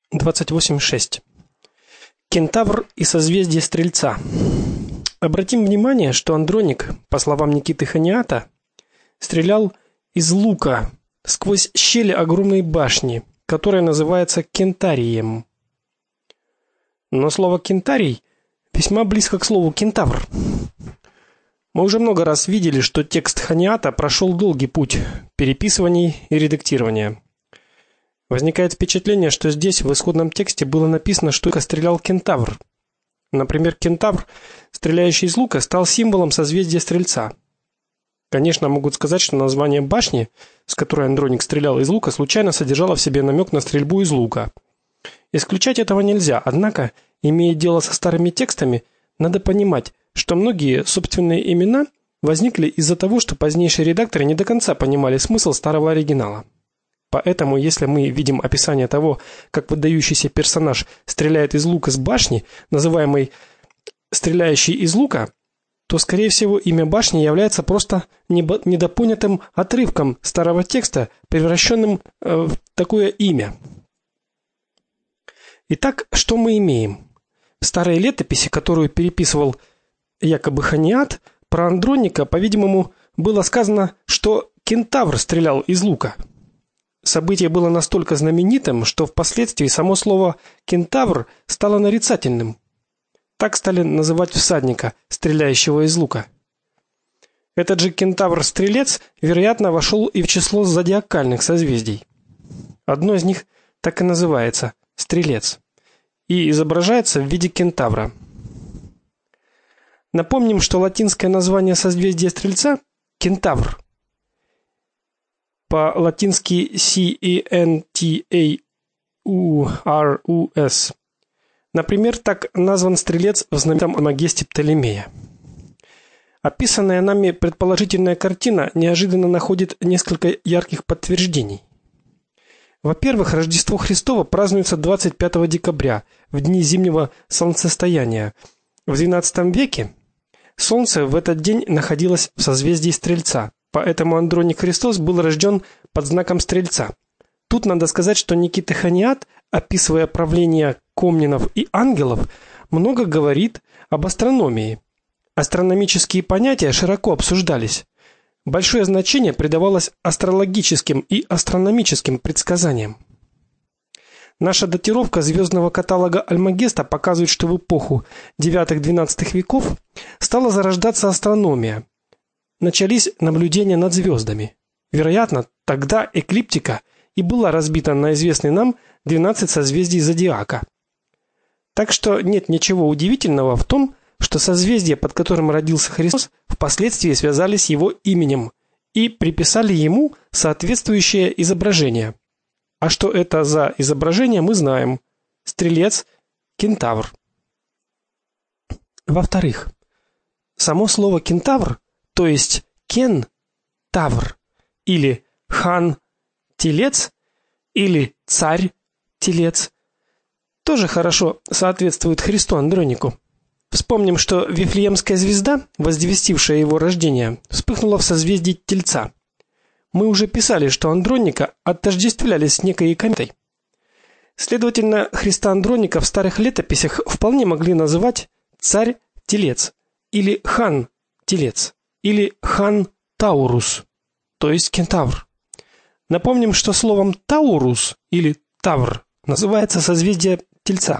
28.6. Кентавр и созвездие Стрельца. Обратим внимание, что Андроник, по словам Никиты Хониата, стрелял из лука сквозь щели огромной башни, которая называется Кентарием. Но слово кентарий весьма близко к слову кентавр. Мы уже много раз видели, что текст Хониата прошел долгий путь переписываний и редактирования. Возникает впечатление, что здесь в исходном тексте было написано, что стрелял кентавр. Например, кентавр, стреляющий из лука, стал символом созвездия Стрельца. Конечно, могут сказать, что название башни, с которой Андроник стрелял из лука, случайно содержало в себе намек на стрельбу из лука. Исключать этого нельзя, однако, имея дело со старыми текстами, надо понимать, что многие собственные имена возникли из-за того, что позднейшие редакторы не до конца понимали смысл старого оригинала. Поэтому, если мы видим описание того, как выдающийся персонаж стреляет из лука с башни, называемой «стреляющий из лука», то, скорее всего, имя башни является просто недопонятым отрывком старого текста, превращенным в такое имя. Итак, что мы имеем? В старой летописи, которую переписывал якобы Хониат, про Андроника, по-видимому, было сказано, что кентавр стрелял из лука. Событие было настолько знаменитым, что впоследствии само слово «кентавр» стало нарицательным. Так стали называть всадника, стреляющего из лука. Этот же кентавр-стрелец, вероятно, вошел и в число зодиакальных созвездий. Одно из них так и называется – Стрелец, и изображается в виде кентавра. Напомним, что латинское название созвездия Стрельца – Кентавр. По-латински Centaurus. Например, так назван стрелец в знаменитом Альмагесте Птолемея. Описанная нами предположительная картина неожиданно находит несколько ярких подтверждений. Во-первых, Рождество Христово празднуется 25 декабря, в дни зимнего солнцестояния. В XII веке Солнце в этот день находилось в созвездии Стрельца. Поэтому Андроник Христос был рожден под знаком Стрельца. Тут надо сказать, что Никита Хониат, описывая правление комнинов и ангелов, много говорит об астрономии. Астрономические понятия широко обсуждались. Большое значение придавалось астрологическим и астрономическим предсказаниям. Наша датировка звездного каталога Альмагеста показывает, что в эпоху IX-XII веков стала зарождаться астрономия. Начались наблюдения над звездами. Вероятно, тогда эклиптика и была разбита на известные нам 12 созвездий зодиака. Так что нет ничего удивительного в том, что созвездия, под которым родился Христос, впоследствии связались с его именем и приписали ему соответствующее изображение. А что это за изображение, мы знаем. Стрелец, кентавр. Во-вторых, само слово кентавр, то есть кен-тавр, или хан-телец, или царь-телец, тоже хорошо соответствует Христу Андронику. Вспомним, что Вифлеемская звезда, возвестившая его рождение, вспыхнула в созвездии Тельца. Мы уже писали, что Андроника отождествляли с некой кометой. Следовательно, Христа Андроника в старых летописях вполне могли называть царь-телец, или хан-телец, или хан-таурус, то есть кентавр. Напомним, что словом таурус или тавр называется созвездие Тельца.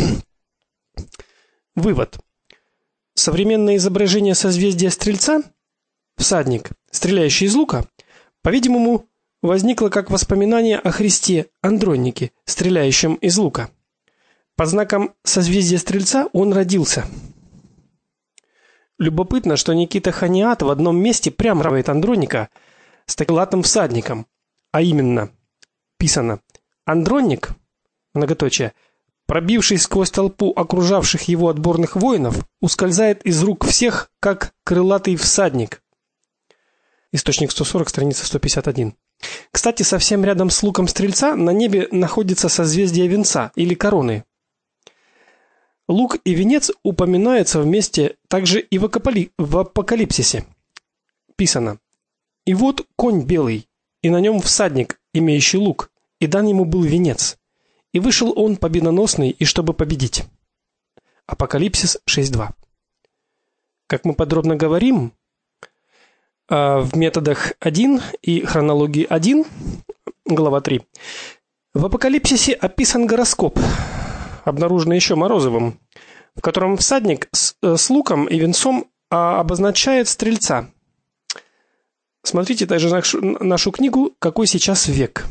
Вывод. Современное изображение созвездия Стрельца, всадник, стреляющий из лука, по-видимому, возникло как воспоминание о Христе Андронике, стреляющем из лука. Под знаком созвездия Стрельца он родился. Любопытно, что Никита Хониат в одном месте прямо сравнивает Андроника с крылатым всадником, а именно писано: Андроник, многоточие, пробившись сквозь толпу окружавших его отборных воинов, ускользает из рук всех, как крылатый всадник. Источник 140, страница 151. Кстати, совсем рядом с луком Стрельца на небе находится созвездие Венца или Короны. Лук и венец упоминаются вместе также и в Апокалипсисе. Писано: «И вот конь белый, и на нем всадник, имеющий лук, и дан ему был венец. И вышел он победоносный, и чтобы победить. Апокалипсис 6:2. Как мы подробно говорим, в методах 1 и хронологии 1, глава 3, в Апокалипсисе описан гороскоп, обнаруженный еще Морозовым, в котором всадник с луком и венцом обозначает стрельца. Смотрите также нашу книгу «Какой сейчас век?».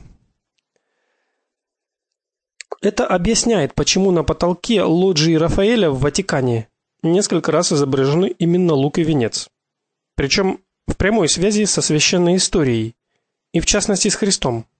Это объясняет, почему на потолке лоджии Рафаэля в Ватикане несколько раз изображены именно лук и венец. Причем в прямой связи со священной историей, и в частности с Христом.